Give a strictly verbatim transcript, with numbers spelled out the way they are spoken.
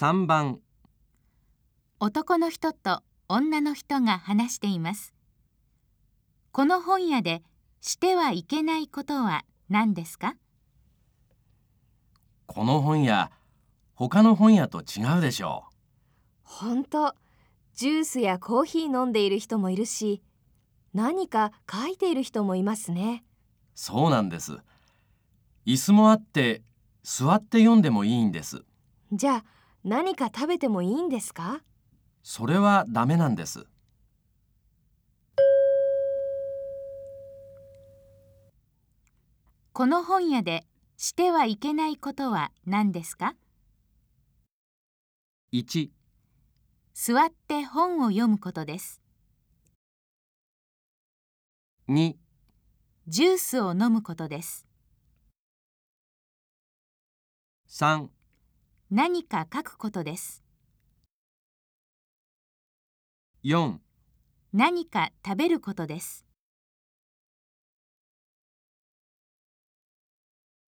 さんばん、 男の人と女の人が話しています。この本屋でしてはいけないことは何ですか？ この本屋、他の本屋と違うでしょう。 ほんと、ジュースやコーヒー飲んでいる人もいるし、何か書いている人もいますね。 そうなんです。椅子もあって座って読んでもいいんです。 じゃあ、何か食べてもいいんですか？ それはダメなんです。 この本屋でしてはいけないことは何ですか？ いち、 座って本を読むことです。 に、 ジュースを飲むことです。 さん、 何か書くことです。 よん、 何か食べることです。